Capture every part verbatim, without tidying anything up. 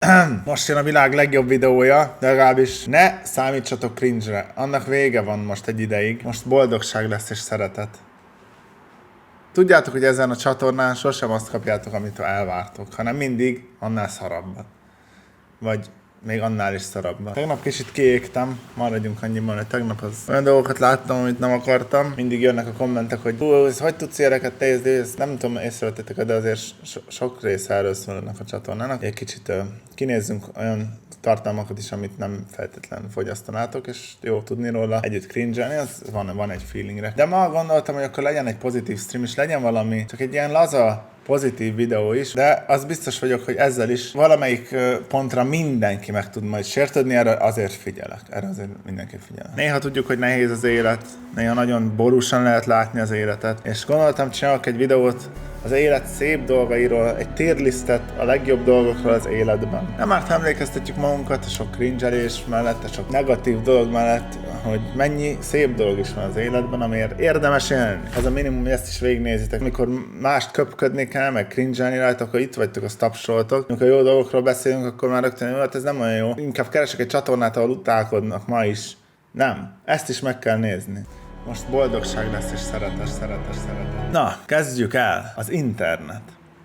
Most jön a világ legjobb videója, de legalábbis ne számítsatok cringe-re. Annak vége van most egy ideig. Most boldogság lesz és szeretet. Tudjátok, hogy ezen a csatornán sosem azt kapjátok, amit elvártok, hanem mindig annál szarabbat. Vagy még annál is szarabbat. Tegnap kicsit kiégtem, maradjunk annyiban, hogy tegnap az olyan dolgokat láttam, amit nem akartam. Mindig jönnek a kommentek, hogy hú, hogy tudsz ilyeneket nézni, ezt nem tudom, észrevettétek, de azért so- sok része erről szólnak a csatornának. Egy kicsit uh, kinézzünk olyan tartalmakat is, amit nem feltétlenül fogyasztanátok, és jó tudni róla együtt cringe-elni, az van, van egy feelingre. De ma gondoltam, hogy akkor legyen egy pozitív stream, és legyen valami, csak egy ilyen laza, pozitív videó is, de az biztos vagyok, hogy ezzel is valamelyik pontra mindenki meg tud majd sértődni, erre azért figyelek. Erre azért mindenki figyelek. Néha tudjuk, hogy nehéz az élet, néha nagyon borúsan lehet látni az életet, és gondoltam, csinálok egy videót az élet szép dolgairól, egy tierlistet a legjobb dolgokról az életben. Nem árt emlékeztetjük magunkat a sok cringe-elés mellett, a sok negatív dolog mellett, hogy mennyi szép dolog is van az életben, amiért érdemes élni. Ez a minimum, hogy ezt is végignézitek. Amikor mást köpködni kell, meg cringe-elni rajta, akkor itt vagytok, azt tapsoltok. Amikor jó dolgokról beszélünk, akkor már rögtön, hát ez nem olyan jó. Inkább keresek egy csatornát, ahol utálkodnak ma is. Nem. Ezt is meg kell nézni. Most boldogság lesz és szeretes, szeretes, szeretet. Na, kezdjük el. Az internet.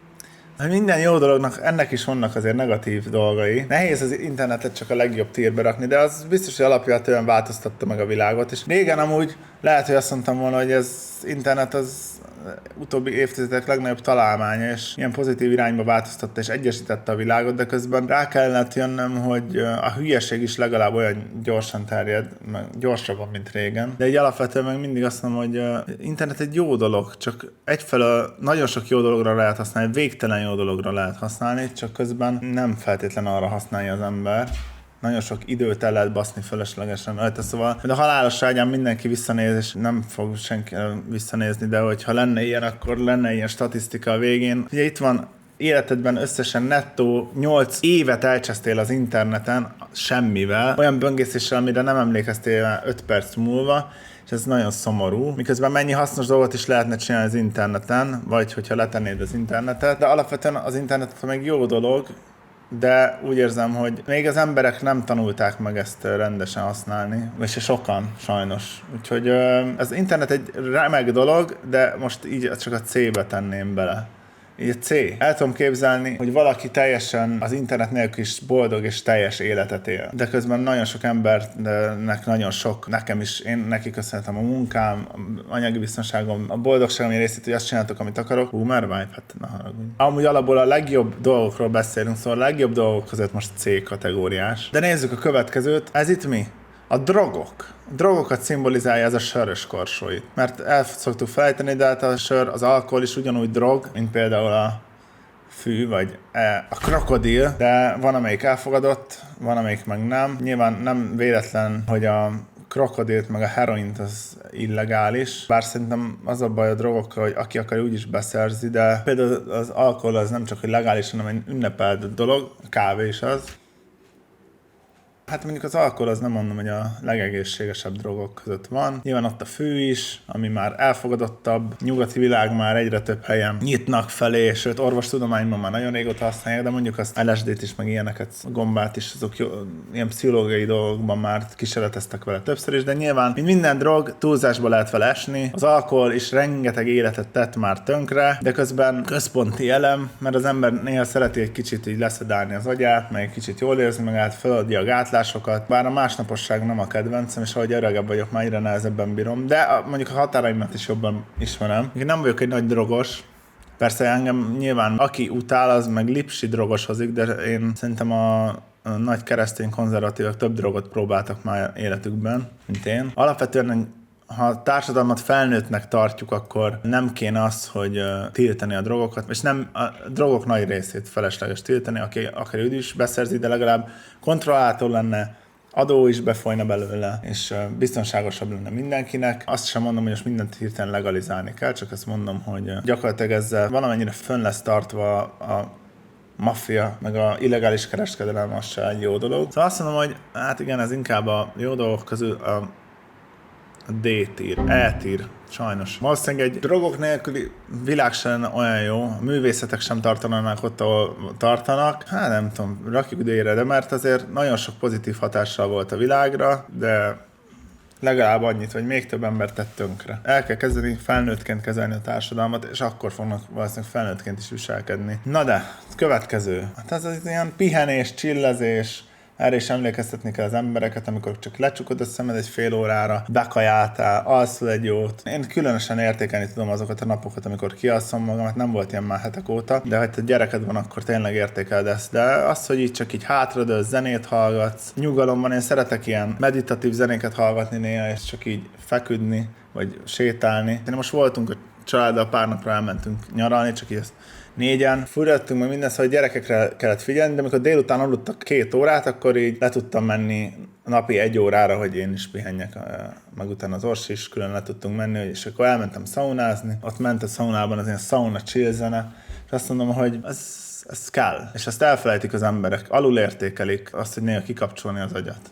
Minden jó dolognak, ennek is vannak azért negatív dolgai. Nehéz az internetet csak a legjobb tírbe rakni, de az biztos, hogy alapvetően változtatta meg a világot. És régen amúgy lehet, hogy azt mondtam volna, hogy ez internet az utóbbi évtizedek legnagyobb találmánya, és ilyen pozitív irányba változtatta és egyesítette a világot, de közben rá kellett jönnöm, hogy a hülyeség is legalább olyan gyorsan terjed, meg gyorsabban, mint régen. De egy alapvetően meg mindig azt mondom, hogy internet egy jó dolog, csak egyfelől nagyon sok jó dologra lehet használni, végtelen jó dologra lehet használni, csak közben nem feltétlen arra használja az ember. Nagyon sok időt el lehet baszni fölöslegesen rajta, szóval de a halálos ágyán mindenki visszanéz, és nem fog senki visszanézni, de hogyha lenne ilyen, akkor lenne ilyen statisztika a végén. Ugye itt van, életedben összesen nettó nyolc évet elcsesztél az interneten semmivel, olyan böngészéssel, amire nem emlékeztél öt perc múlva, és ez nagyon szomorú. Miközben mennyi hasznos dolgot is lehetne csinálni az interneten, vagy hogyha letennéd az internetet, de alapvetően az internet meg jó dolog, de úgy érzem, hogy még az emberek nem tanulták meg ezt rendesen használni, és sokan, sajnos. Úgyhogy az internet egy remek dolog, de most így csak a C-be tenném bele. Így a C. El tudom képzelni, hogy valaki teljesen az internet nélkül is boldog és teljes életet él. De közben nagyon sok embernek nagyon sok, nekem is, én neki köszönhetem a munkám, anyagi biztonságom, a boldogságom részét, hogy azt csináltok, amit akarok. Hú, már vibe, hát ne haragudj. Amúgy alapból a legjobb dolgokról beszélünk, szóval a legjobb dolgok között most C kategóriás. De nézzük a következőt. Ez itt mi? A drogok. A drogokat szimbolizálja ez a sörös korsó itt. Mert el szoktuk felejteni, de hát a sör, az alkohol is ugyanúgy drog, mint például a fű, vagy a krokodil, de van, amelyik elfogadott, van, amelyik meg nem. Nyilván nem véletlen, hogy a krokodilt meg a heroint az illegális, bár szerintem az a baj a drogokkal, hogy aki akar, úgyis beszerzi, de például az alkohol az nem csak hogy legális, hanem egy ünnepelt dolog, a kávé is az. Hát mondjuk az alkohol az nem mondom, hogy a legegészségesebb drogok között van. Nyilván ott a fű is, ami már elfogadottabb. Nyugati világ már egyre több helyen nyitnak felé, sőt orvostudományban már nagyon régóta használják, de mondjuk azt el es dét is, meg ilyeneket, a gombát is, azok jó, ilyen pszichológiai dolgokban már kísérleteztek vele többször is, de nyilván, mint minden drog, túlzásba lehet vele esni. Az alkohol is rengeteg életet tett már tönkre, de közben központi elem, mert az ember néha szereti egy kicsit így leszedálni az agyát, meg egy kicsit jól érzni magát, feladja a gátlásokat, bár a másnaposság nem a kedvencem, és ahogy öregebb vagyok, már egyre nehezebben bírom, de a, mondjuk a határaimat is jobban ismerem. Én nem vagyok egy nagy drogos, persze engem nyilván aki utál, az meg lipsi drogoshozik, de én szerintem a, a nagy keresztény konzervatívak több drogot próbáltak már életükben, mint én. Alapvetően ha a társadalmat felnőttnek tartjuk, akkor nem kéne az, hogy uh, tiltani a drogokat, és nem a drogok nagy részét felesleges tiltani, aki akár ő is beszerzi, de legalább kontrollálható lenne, adó is befolyna belőle, és uh, biztonságosabb lenne mindenkinek. Azt sem mondom, hogy most mindent hirtelen legalizálni kell, csak azt mondom, hogy uh, gyakorlatilag ezzel valamennyire fönn lesz tartva a maffia, meg a illegális kereskedelem, az se egy jó dolog. Szóval azt mondom, hogy hát igen, ez inkább a jó dolgok közül a a D-tír, E-tír, sajnos. Valószínűleg egy drogok nélküli világ sem olyan jó, a művészetek sem tartanának ott, ahol tartanak. Hát nem tudom, rakjuk idejére, de mert azért nagyon sok pozitív hatással volt a világra, de legalább annyit, hogy még több ember tett tönkre. El kell kezdeni felnőttként kezelni a társadalmat, és akkor fognak valószínűleg felnőttként is viselkedni. Na de, következő. Hát ez az ilyen pihenés, csillezés, erre is emlékeztetni kell az embereket, amikor csak lecsukod a szemed egy fél órára, bekajáltál, alszol egy jót. Én különösen értékelni tudom azokat a napokat, amikor kialszom magamat, nem volt ilyen már hetek óta, de ha te gyereked van, akkor tényleg értékeld ezt. De az, hogy így csak így hátradőlsz, zenét hallgatsz, nyugalomban, én szeretek ilyen meditatív zenéket hallgatni néha, és csak így feküdni, vagy sétálni. De most voltunk a családdal, pár napra elmentünk nyaralni, csak így ezt négyen. Furradtunk meg mindezt, hogy gyerekekre kellett figyelni, de amikor délután aludtak két órát, akkor így le tudtam menni napi egy órára, hogy én is pihenjek, meg utána az Orsi is külön le tudtunk menni, és akkor elmentem szaunázni. Ott ment a szaunában az ilyen sauna chill zene, és azt mondom, hogy ez, ez kell. És ezt elfelejtik az emberek, alul értékelik azt, hogy néha kikapcsolni az agyat.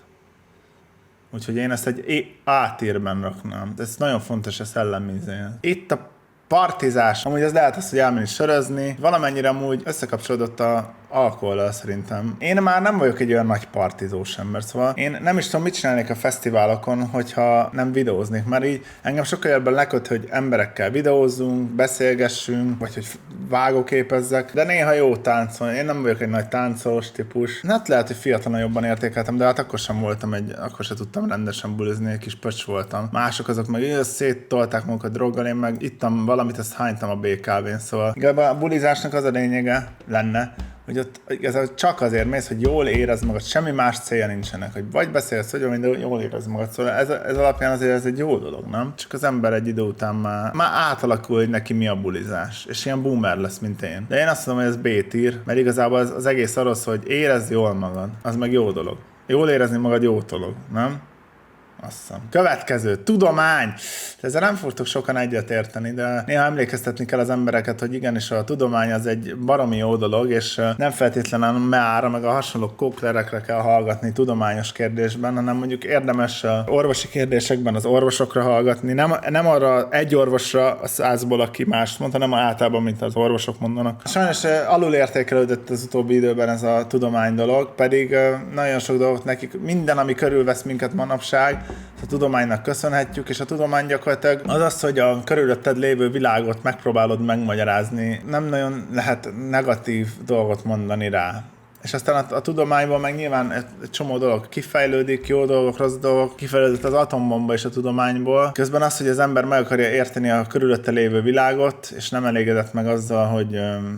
Úgyhogy én ezt egy A-tírben raknám. Ez nagyon fontos, ezt ellenmízni. Itt a partizás. Amúgy az lehet az, hogy elmenni sörözni. Valamennyire amúgy összekapcsolódott a alkohollal szerintem. Én már nem vagyok egy olyan nagy partizós ember, szóval én nem is tudom, mit csinálnék a fesztiválokon, hogyha nem videóznék, mert így engem sokkal jobban leköt, hogy emberekkel videózzunk, beszélgessünk, vagy hogy vágóképezzek, de néha jó táncolni. Én nem vagyok egy nagy táncolós típus. Hát lehet, hogy fiatalon jobban értékeltem, de hát akkor sem voltam egy, akkor sem tudtam rendesen bulizni, egy kis pöcs voltam. Mások azok meg így széttolták magukat droggal, én meg ittam valamit, ezt hánytam a bé ká vén, szóval a bulizásnak az a lényege lenne, hogy ott ez csak azért mész, hogy jól érezd magad, semmi más célja nincsenek, hogy vagy beszélsz, hogy minden jól érezd magad, szóval ez, ez alapján azért ez egy jó dolog, nem? Csak az ember egy idő után már, már átalakul, hogy neki mi a bulizás, és ilyen boomer lesz, mint én. De én azt mondom, hogy ez B-tír, mert igazából az, az egész arról szól, hogy érezd jól magad, az meg jó dolog. Jól érezni magad jó dolog, nem? Azt hiszem. Következő, tudomány. Ezzel nem fogtok sokan egyet érteni, de néha emlékeztetni kell az embereket, hogy igenis a tudomány az egy baromi jó dolog, és nem feltétlenül a meára, meg a hasonló kóklerekre kell hallgatni tudományos kérdésben, hanem mondjuk érdemes orvosi kérdésekben az orvosokra hallgatni. Nem, nem arra egy orvosra a százból, aki mást mond, hanem általában, mint az orvosok mondanak. Sajnos alul értékelődött az utóbbi időben ez a tudomány dolog, pedig nagyon sok dolgot nekik, minden, ami körülvesz minket manapság, a tudománynak köszönhetjük, és a tudomány gyakorlatilag az az, hogy a körülötted lévő világot megpróbálod megmagyarázni. Nem nagyon lehet negatív dolgot mondani rá. És aztán a, a tudományban meg nyilván egy, egy csomó dolog kifejlődik, jó dolgok, rossz dolgok, kifejlődött az atombomba és a tudományból. Közben az, hogy az ember meg akarja érteni a körülötte lévő világot, és nem elégedett meg azzal, hogy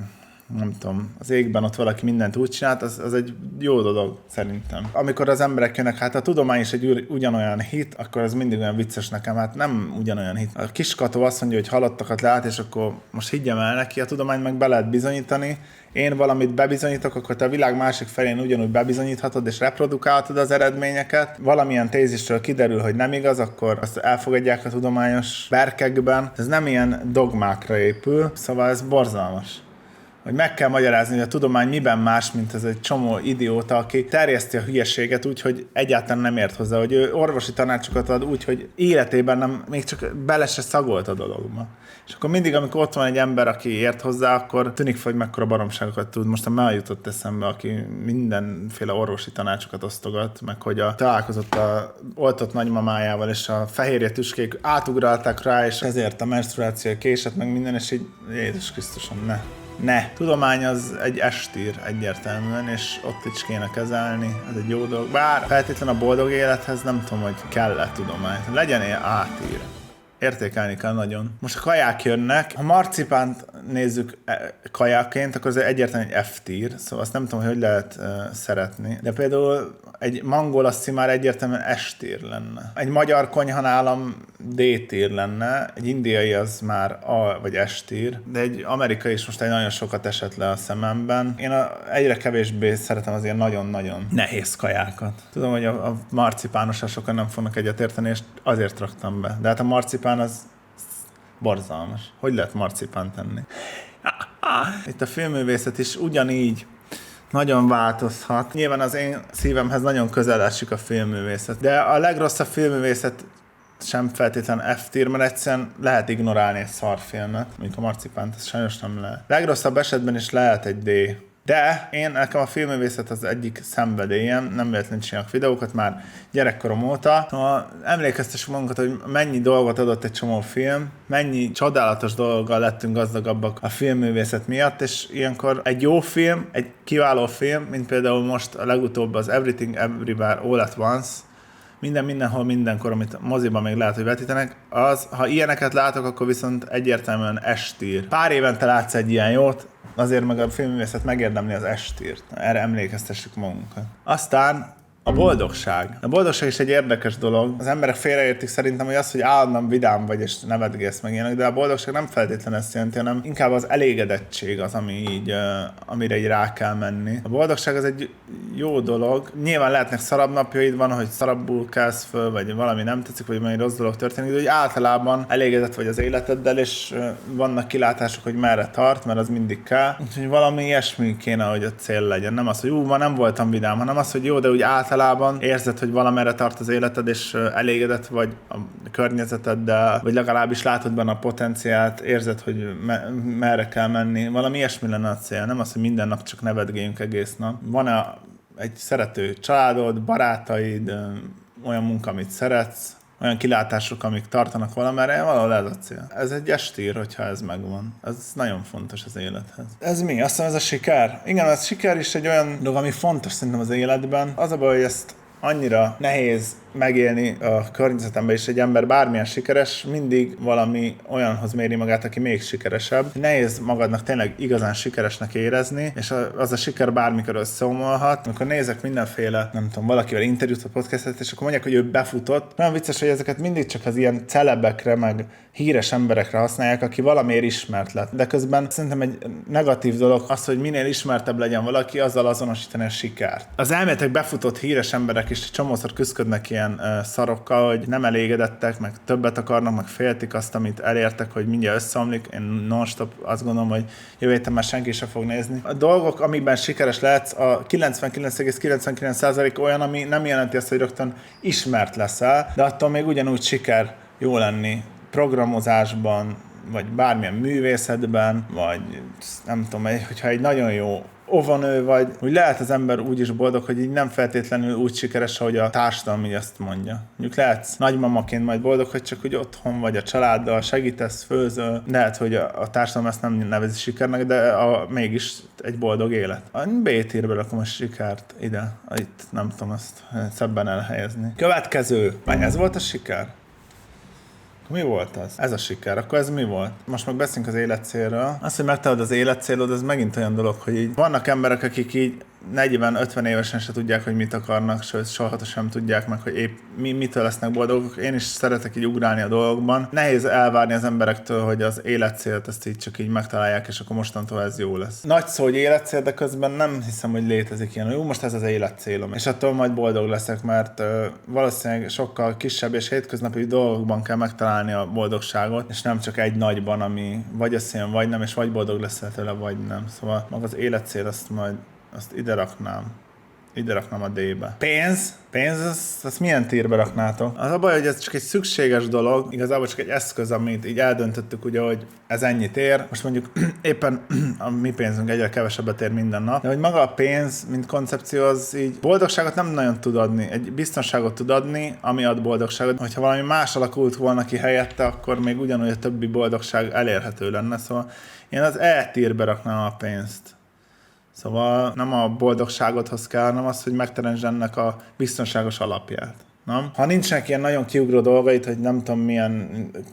nem tudom, az égben ott valaki mindent úgy csinált, az, az egy jó dolog szerintem. Amikor az emberek jönnek, hát a tudomány is egy ugyanolyan hit, akkor ez mindig olyan vicces nekem, hát nem ugyanolyan hit. A kiskató azt mondja, hogy halottakat lát, és akkor most higgyem el neki, a tudomány meg be lehet bizonyítani. Én valamit bebizonyítok, akkor te a világ másik felén ugyanúgy bebizonyíthatod, és reprodukálhatod az eredményeket. Valamilyen tézisről kiderül, hogy nem igaz, akkor azt elfogadják a tudományos berkekben. Ez nem ilyen dogmákra épül, szóval ez borzalmas. Hogy meg kell magyarázni, hogy a tudomány miben más, mint ez egy csomó idióta, aki terjeszti a hülyeséget úgy, hogy egyáltalán nem ért hozzá, hogy ő orvosi tanácsokat ad úgy, hogy életében nem, még csak bele se szagolt a dologba. És akkor mindig, amikor ott van egy ember, aki ért hozzá, akkor tűnik fel, hogy mekkora baromságokat tud. Most a Mel jutott eszembe, aki mindenféle orvosi tanácsokat osztogat, meg hogy a, találkozott a oltott nagymamájával, és a fehérje tüskék átugrálták rá, és ezért a menstruáció késett, meg minden, és így Jézus Krisztusom, ne. Ne. Tudomány az egy S-tír egyértelműen, és ott is kéne kezelni, ez egy jó dolog. Bár feltétlenül a boldog élethez nem tudom, hogy kell-e tudomány. Legyen ilyen A-tír. Értékelni kell nagyon. Most a kaják jönnek. Ha marcipánt nézzük kajáként, akkor az egyértelműen egy F-tír, szóval azt nem tudom, hogy hogy lehet uh, szeretni. De például egy mangolassi már egyértelműen S-tír lenne. Egy magyar konyha nálam D-tír lenne, egy indiai az már A vagy S-tír, de egy amerikai is most egy nagyon sokat esett le a szememben. Én a, egyre kevésbé szeretem az ilyen nagyon-nagyon nehéz kajákat. Tudom, hogy a, a marcipánossal sokan nem fognak egyetérteni, és azért raktam be. De hát a marcipán az borzalmas. Hogy lehet marcipánt tenni? Itt a filmművészet is ugyanígy nagyon változhat. Nyilván az én szívemhez nagyon közel esik a filmművészet. De a legrosszabb filmművészet sem feltétlen F-tier, mert egyszerűen lehet ignorálni egy szarfilmet, mondjuk a Marcipánt, ez sajnos nem lehet. Legrosszabb esetben is lehet egy D. De én, nekem a filmművészet az egyik szenvedélyem, nem véletlenül csinálok videókat már gyerekkorom óta. Ha emlékeztessük magunkat, hogy mennyi dolgot adott egy csomó film, mennyi csodálatos dologgal lettünk gazdagabbak a filmművészet miatt, és ilyenkor egy jó film, egy kiváló film, mint például most a legutóbb az Everything Everywhere All at Once, minden mindenhol mindenkor, amit moziban még lehet, hogy vetítenek, az, ha ilyeneket látok, akkor viszont egyértelműen S-tier. Pár évente látsz egy ilyen jót, azért meg a filmművészet megérdemli az S-tiert. Erre emlékeztessük magunkat. Aztán a boldogság. A boldogság is egy érdekes dolog. Az emberek félreértik szerintem, hogy az, hogy állandóan vidám vagy és nevetgélsz meg ilyenek, de a boldogság nem feltétlenül ezt jelenti, hanem inkább az elégedettség az, ami így, uh, amire így rá kell menni. A boldogság az egy jó dolog. Nyilván lehetnek szarabb napjaid, van, hogy szarabbul kelsz föl, vagy valami nem tetszik, vagy valami rossz dolog történik, de hogy általában elégedett vagy az életeddel, és uh, vannak kilátások, hogy merre tart, mert az mindig kell. Úgyhogy valami ilyesmi kéne, hogy a cél legyen. Nem az, hogy ú, ma nem voltam vidám, hanem az, hogy jó, de úgy általában általában érzed, hogy valamerre tart az életed, és elégedett vagy a környezeteddel, vagy legalábbis látod benne a potenciált, érzed, hogy me- merre kell menni. Valami ilyesmi lenne a cél, nem az, hogy minden nap csak nevetgéljünk egész nap. Van-e egy szerető családod, barátaid, olyan munka, amit szeretsz, olyan kilátások, amik tartanak valamerre, valahol ez a cél. Ez egy S-tier, hogyha ez megvan. Ez nagyon fontos az élethez. Ez mi? Azt hiszem, ez a siker? Igen, ez siker is egy olyan dolog, ami fontos szerintem az életben. Az a baj, hogy ezt annyira nehéz megélni a környezetemben, és egy ember bármilyen sikeres, mindig valami olyanhoz méri magát, aki még sikeresebb. Nehéz magadnak tényleg igazán sikeresnek érezni, és az a siker bármikor összeomolhat. Amikor nézek mindenféle, nem tudom, valakivel interjút a podcastet, és akkor mondják, hogy ő befutott. Nagyon vicces, hogy ezeket mindig csak az ilyen celebekre, meg híres emberekre használják, aki valamiért ismert lett. De közben szerintem egy negatív dolog az, hogy minél ismertebb legyen valaki, azzal azonosítani a sikert. Az elméletek befutott híres emberek is csomószor küzdködnek ilyen uh, szarokkal, hogy nem elégedettek, meg többet akarnak, meg féltik azt, amit elértek, hogy mindjárt összeomlik. Én non-stop azt gondolom, hogy jövő héten már senki sem fog nézni. A dolgok, amiben sikeres lehetsz, a kilencvenkilenc egész kilencvenkilenc százalék olyan, ami nem jelenti azt, hogy rögtön ismert leszel, de attól még ugyanúgy siker jó lenni programozásban, vagy bármilyen művészetben, vagy nem tudom, hogyha egy nagyon jó óvonő vagy, úgy lehet az ember úgy is boldog, hogy így nem feltétlenül úgy sikeres, ahogy a társadalom így azt mondja. Mondjuk lehetsz nagymamaként majd boldog, hogy csak úgy otthon vagy a családdal, segítesz, főzöl. Lehet, hogy a, a társadalom ezt nem nevezi sikernek, de a, mégis egy boldog élet. A B-tierbe rakom a sikert ide. Itt nem tudom azt szebben elhelyezni. Következő. Vagy ez volt a siker? Mi volt az? Ez a siker. Akkor ez mi volt? Most meg beszélünk az életcélről. Az, hogy megtalálod az életcélod, ez megint olyan dolog, hogy így vannak emberek, akik így negyven-ötven évesen se tudják, hogy mit akarnak, sőt, soha sem tudják meg, hogy épp mi, mitől lesznek boldogok. Én is szeretek így ugrálni a dolgokban. Nehéz elvárni az emberektől, hogy az életcélt ezt így csak így megtalálják, és akkor mostantól ez jó lesz. Nagy szó, hogy életcél, de közben nem hiszem, hogy létezik ilyen, hogy jó, most ez az életcélom. És attól majd boldog leszek, mert uh, valószínűleg sokkal kisebb és hétköznapi dolgokban kell megtalálni a boldogságot, és nem csak egy nagyban, ami vagy összejön, vagy nem, és vagy boldog leszel tőle, vagy nem. Szóval maga az életcél, azt majd azt ide raknám. Ide raknám a D-be. Pénz? Pénz, azt, azt milyen tírbe raknátok? Az a baj, hogy ez csak egy szükséges dolog, igazából csak egy eszköz, amit így eldöntöttük, ugye, hogy ez ennyit ér. Most mondjuk éppen a mi pénzünk egyre kevesebbet ér minden nap. De hogy maga a pénz, mint koncepció, az így boldogságot nem nagyon tud adni. Egy biztonságot tud adni, ami ad boldogságot. Hogyha valami más alakult volna ki helyette, akkor még ugyanúgy a többi boldogság elérhető lenne. Szóval én az E-tírbe raknám a pénzt. Szóval nem a boldogságodhoz kell, hanem az, hogy megteremtsd ennek a biztonságos alapját. Nem? Ha nincsenek ilyen nagyon kiugró dolgait, hogy nem tudom milyen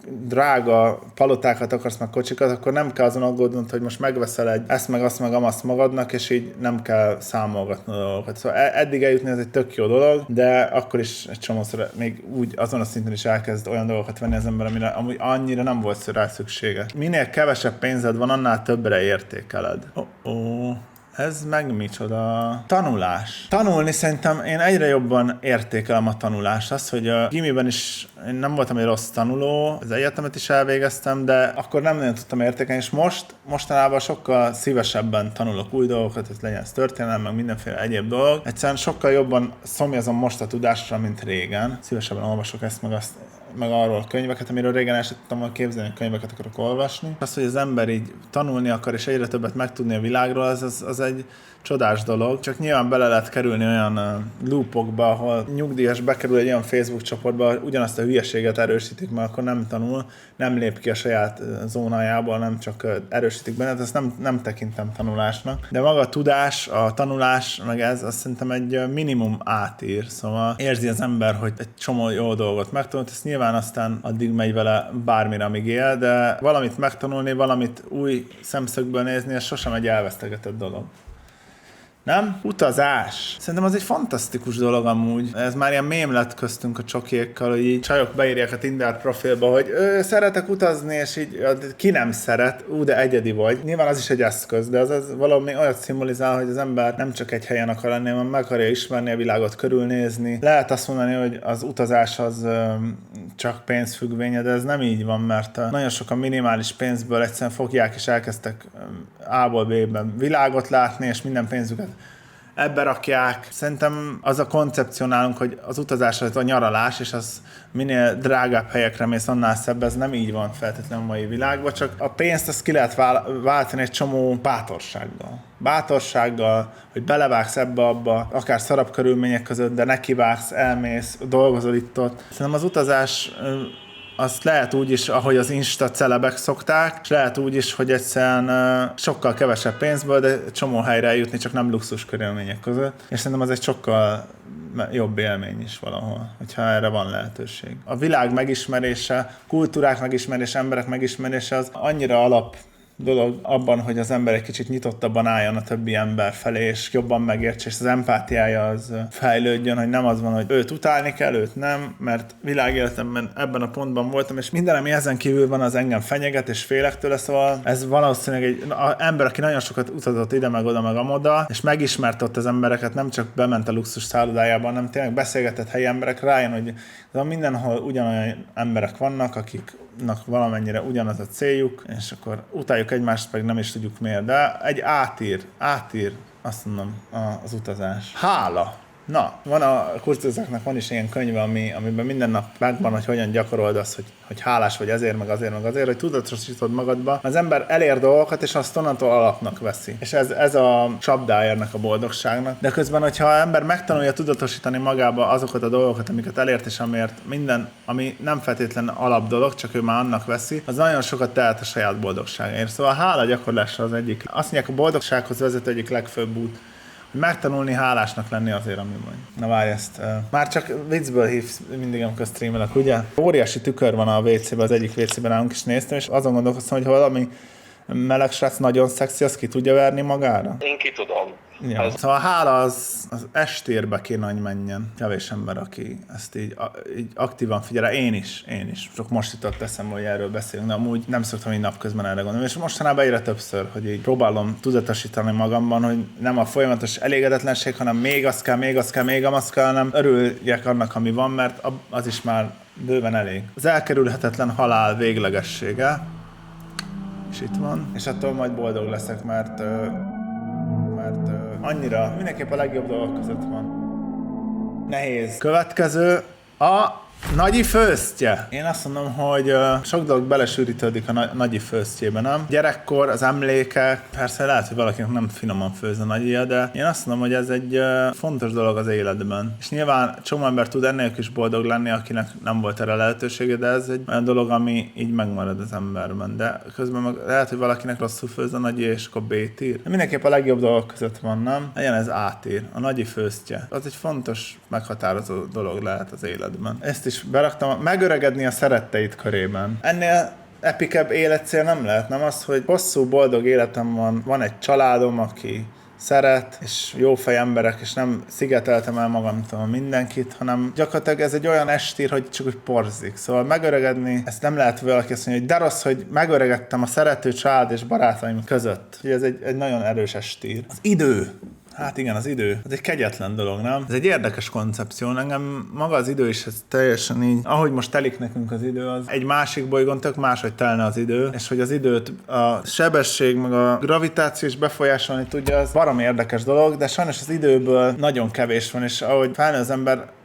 drága palotákat akarsz meg kocsikat, akkor nem kell azon aggódnod, hogy most megveszel egy ezt meg azt meg amazt magadnak, és így nem kell számolgatnod a dolgokat. Szóval eddig eljutni ez egy tök jó dolog, de akkor is egy csomószor még úgy azon a szinten is elkezd olyan dolgokat venni az ember, amire amúgy annyira nem volt rá szüksége. Minél kevesebb pénzed van, annál többre értékeled. Oh-oh. Ez meg micsoda? Tanulás. Tanulni szerintem én egyre jobban értékelem a tanulást. Az, hogy a gimiben is én nem voltam egy rossz tanuló, az egyetemet is elvégeztem, de akkor nem nagyon tudtam értékelni, és most, mostanában sokkal szívesebben tanulok új dolgokat, hogy legyen ez történelem, meg mindenféle egyéb dolog. Egyszerűen sokkal jobban szomjazom most a tudásra, mint régen. Szívesebben olvasok ezt meg azt. meg arról könyveket, amiről régen el sem tudtam volna képzelni, hogy könyveket akarok olvasni. Az, hogy az ember így tanulni akar, és egyre többet megtudni a világról, az, az, az egy csodás dolog. Csak nyilván bele lehet kerülni olyan uh, loopokba, ahol nyugdíjas bekerül egy olyan Facebook csoportba, ugyanazt a hülyeséget erősítik, mert akkor nem tanul, nem lép ki a saját uh, zónájából, nem csak uh, erősítik benne, ezt nem, nem tekintem tanulásnak. De maga a tudás, a tanulás, meg ez, azt szerintem egy uh, minimum átír. Szóval érzi az ember, hogy egy csomó jó dolgot megtanult, ezt nyilván aztán addig megy vele bármire, amíg él, de valamit megtanulni, valamit új szemszögből nézni, ez sosem egy elvesztegetett dolog. Nem? Utazás. Szerintem az egy fantasztikus dolog amúgy. Ez már ilyen mém lett köztünk a csokékkal, hogy így csajok beírják a Tinder profilba, hogy ő, szeretek utazni, és így ki nem szeret, ú, de egyedi vagy. Nyilván az is egy eszköz, de az, az valami olyat szimbolizál, hogy az ember nem csak egy helyen akar lenni, hanem meg akarja ismerni a világot, körülnézni. Lehet azt mondani, hogy az utazás az ö, csak pénzfüggvénye, de ez nem így van, mert ö, nagyon sokan minimális pénzből egyszerűen fogják és elkezdtek ö, A-ból B-ben világot látni, és minden pénzüket ebbe rakják. Szerintem az a koncepció nálunk, hogy az utazás az a nyaralás, és az minél drágább helyekre mész, annál szebb, ez nem így van feltétlenül a mai világban, csak a pénzt azt ki lehet váltani egy csomó bátorsággal. Bátorsággal, hogy belevágsz ebbe, abba, akár szarabb körülmények között, de nekivágsz, elmész, dolgozol itt-ott. Szerintem az utazás azt lehet úgy is, ahogy az Insta celebek szokták, és lehet úgy is, hogy egyszerűen uh, sokkal kevesebb pénzből, de csomó helyre eljutni, csak nem luxus körülmények között. És szerintem az egy sokkal jobb élmény is valahol, hogyha erre van lehetőség. A világ megismerése, kultúrák megismerése, emberek megismerése az annyira alap dolog abban, hogy az ember egy kicsit nyitottabban álljon a többi ember felé, és jobban megértse, és az empátiája az fejlődjön, hogy nem az van, hogy őt utálni kell, őt nem, mert világéletemben ebben a pontban voltam, és minden, ami ezen kívül van, az engem fenyeget, és félek tőle, szóval ez valószínűleg egy ember, aki nagyon sokat utazott ide, meg oda, meg amoda, és megismerte ott az embereket, nem csak bement a luxus szállodájába, hanem tényleg beszélgetett helyi emberek, rájön, hogy mindenhol ugyanolyan emberek vannak, akiknek valamennyire ugyanaz a céljuk, és akkor utáljuk egymást, meg nem is tudjuk miért, de egy átír, átír, azt mondom, az utazás. Hála! Na, van a kurzusoknak van is ilyen könyve, ami, amiben minden nap megvan, hogy hogyan gyakorold azt, hogy, hogy hálás vagy ezért, meg azért, meg azért, hogy tudatosítod magadba. Az ember elér dolgokat, és azt onnantól alapnak veszi. És ez, ez a csapdája ennek a boldogságnak. De közben, hogyha az ember megtanulja tudatosítani magába azokat a dolgokat, amiket elért, és amiért minden, ami nem feltétlen alap dolog, csak ő már annak veszi, az nagyon sokat tehet a saját boldogságáért. Szóval a hála gyakorlása az egyik. Azt mondják, a boldogsághoz vezető egyik legfőbb út, megtanulni hálásnak lenni azért, ami vagy. Na várj ezt. Uh, már csak viccből hívsz mindig, amikor streamelek, ugye? Óriási tükör van a vé cében, az egyik vé cében állunk is néztem, és azon gondolkoztam, hogy valami meleg srác nagyon szexi, azt ki tudja verni magára? Én ki tudom. Ja. Ez... Szóval a hála az, az estérbe kéne, hogy menjen. Kevés ember, aki ezt így, a, így aktívan figyel. Én is, én is. Csak most jutott eszembe, hogy erről beszélünk, de amúgy nem szoktam így napközben erre gondolni. És mostanában egyre többször, hogy így próbálom tudatosítani magamban, hogy nem a folyamatos elégedetlenség, hanem még az kell, még az kell, még az kell, hanem örüljek annak, ami van, mert az is már bőven elég. Az elkerülhetetlen halál véglegessége. És itt van. És attól majd boldog leszek, mert, mert annyira, mindenképp a legjobb dolgok között van. Nehéz. Következő, a nagyi főztje. Én azt mondom, hogy uh, sok dolog belesűrítődik a na- nagyi főztjébe, nem? Gyerekkor, az emlékek, persze lehet, hogy valakinek nem finoman főz a nagyja, de én azt mondom, hogy ez egy uh, fontos dolog az életben. És nyilván csomó ember tud ennél is boldog lenni, akinek nem volt erre lehetősége, de ez egy olyan dolog, ami így megmarad az emberben. De közben meg lehet, hogy valakinek rosszul főz a nagyi, és akkor B-tír. De mindenképp a legjobb dolgok között van, nem? Legyen ez A-tír, a nagyi főztje. Az egy fontos, meghatározó dolog lehet az életben. Ezt is beraktam, megöregedni a szeretteid körében. Ennél epikebb életcél nem lehet, nem az, hogy hosszú, boldog életem van, van egy családom, aki szeret, és jó fej emberek, és nem szigeteltem el magamtól mindenkit, hanem gyakorlatilag ez egy olyan estír, hogy csak úgy porzik. Szóval megöregedni, ezt nem lehet valaki azt mondani, hogy de rossz, hogy megöregedtem a szerető család és barátaim között. Ugye ez egy, egy nagyon erős estír. Az idő. Hát igen, az idő. Ez egy kegyetlen dolog, nem? Ez egy érdekes koncepció. Engem maga az idő is, ez teljesen így, ahogy most telik nekünk az idő, az egy másik bolygón tök máshogy telne az idő, és hogy az időt a sebesség, meg a gravitáció is befolyásolni tudja, az baromi érdekes dolog, de sajnos az időből nagyon kevés van, és ahogy felnő az ember,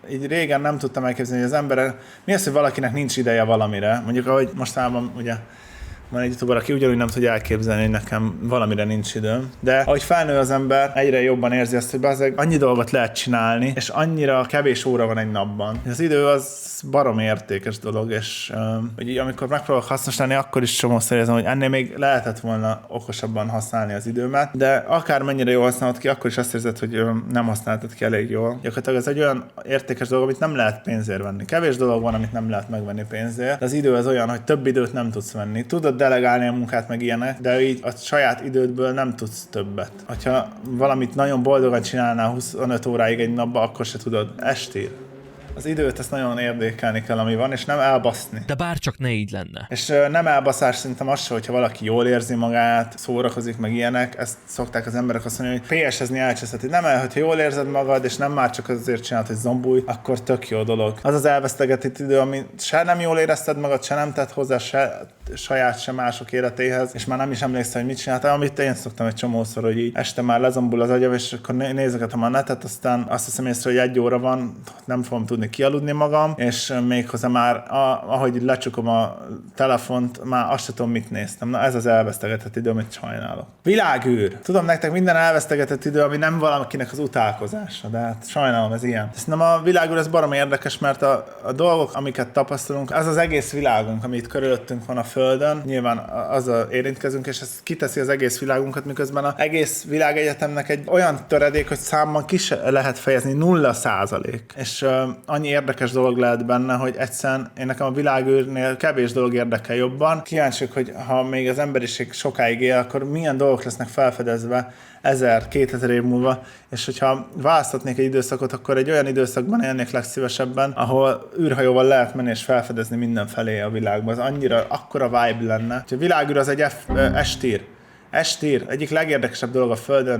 így régen nem tudtam elképzelni, hogy az ember, mi az, hogy valakinek nincs ideje valamire. Mondjuk, ahogy mostában ugye van egy youtuber, aki ugyanúgy nem tudja elképzelni, hogy nekem valamire nincs időm. De ahogy felnő az ember, egyre jobban érzi azt, hogy bazzeg, annyi dolgot lehet csinálni, és annyira kevés óra van egy napban. Az idő az barom értékes dolog, és um, hogy amikor megpróbálok hasznos lenni, akkor is csomószor érzem, hogy ennél még lehetett volna okosabban használni az időmet, de akár mennyire jól használod ki, akkor is azt érzed, hogy um, nem használtad ki elég jól. Gyakorlatilag ez egy olyan értékes dolog, amit nem lehet pénzért venni. Kevés dolog van, amit nem lehet megvenni pénzért. De az idő az olyan, hogy több időt nem tudsz venni. Tudod delegálni a munkát meg ilyenek, de így a saját idődből nem tudsz többet. Ha valamit nagyon boldogan csinálnál huszonöt óráig egy napban, akkor se tudod. Estél. Az időt ezt nagyon érdekelni kell, ami van, és nem elbaszni. De bárcsak ne így lenne. És nem elbaszás szerintem az se, hogyha valaki jól érzi magát, szórakozik, meg ilyenek, ezt szokták az emberek azt mondani, hogy pé es-ezni elcseszheti. Nem el, hogyha jól érzed magad, és nem már csak azért csinálod, hogy zombulj, akkor tök jó dolog. Az az elvesztegetett idő, ami se nem jól érezted magad, se nem tett hozzá se saját, se mások életéhez, és már nem is emlékszel, hogy mit csináltál, amit én szoktam egy csomószor, hogy így este már lezombul az agyam, és akkor nézegetem a netet, aztán azt hiszem észre, hogy egy óra van, nem fogom tudni kialudni magam, és méghozzá már, a, ahogy lecsukom a telefont, már azt sem tudom, mit néztem. Na ez az elvesztegetett idő, amit sajnálok. Világűr! Tudom, nektek minden elvesztegetett idő, ami nem valakinek az utálkozása, de hát sajnálom, ez ilyen. Szerintem a világűr ez baromi érdekes, mert a, a dolgok, amiket tapasztalunk, az az egész világunk, ami itt körülöttünk van a Földön, nyilván azzal érintkezünk, és ez kiteszi az egész világunkat, miközben az egész világegyetemnek egy olyan töredék, hogy számban ki se lehet fejezni, nulla százalék. És uh, annyi érdekes dolog lehet benne, hogy egyszerűen én nekem a világűrnél kevés dolog érdekel jobban. Kíváncsiak, hogy ha még az emberiség sokáig él, akkor milyen dolgok lesznek felfedezve ezer, kétezer év múlva, és hogyha választhatnék egy időszakot, akkor egy olyan időszakban élnék legszívesebben, ahol űrhajóval lehet menni és felfedezni mindenfelé a világban. Az annyira, akkora vibe lenne. A világűr az egy estír. Estír, egyik legérdekesebb dolog a Földön.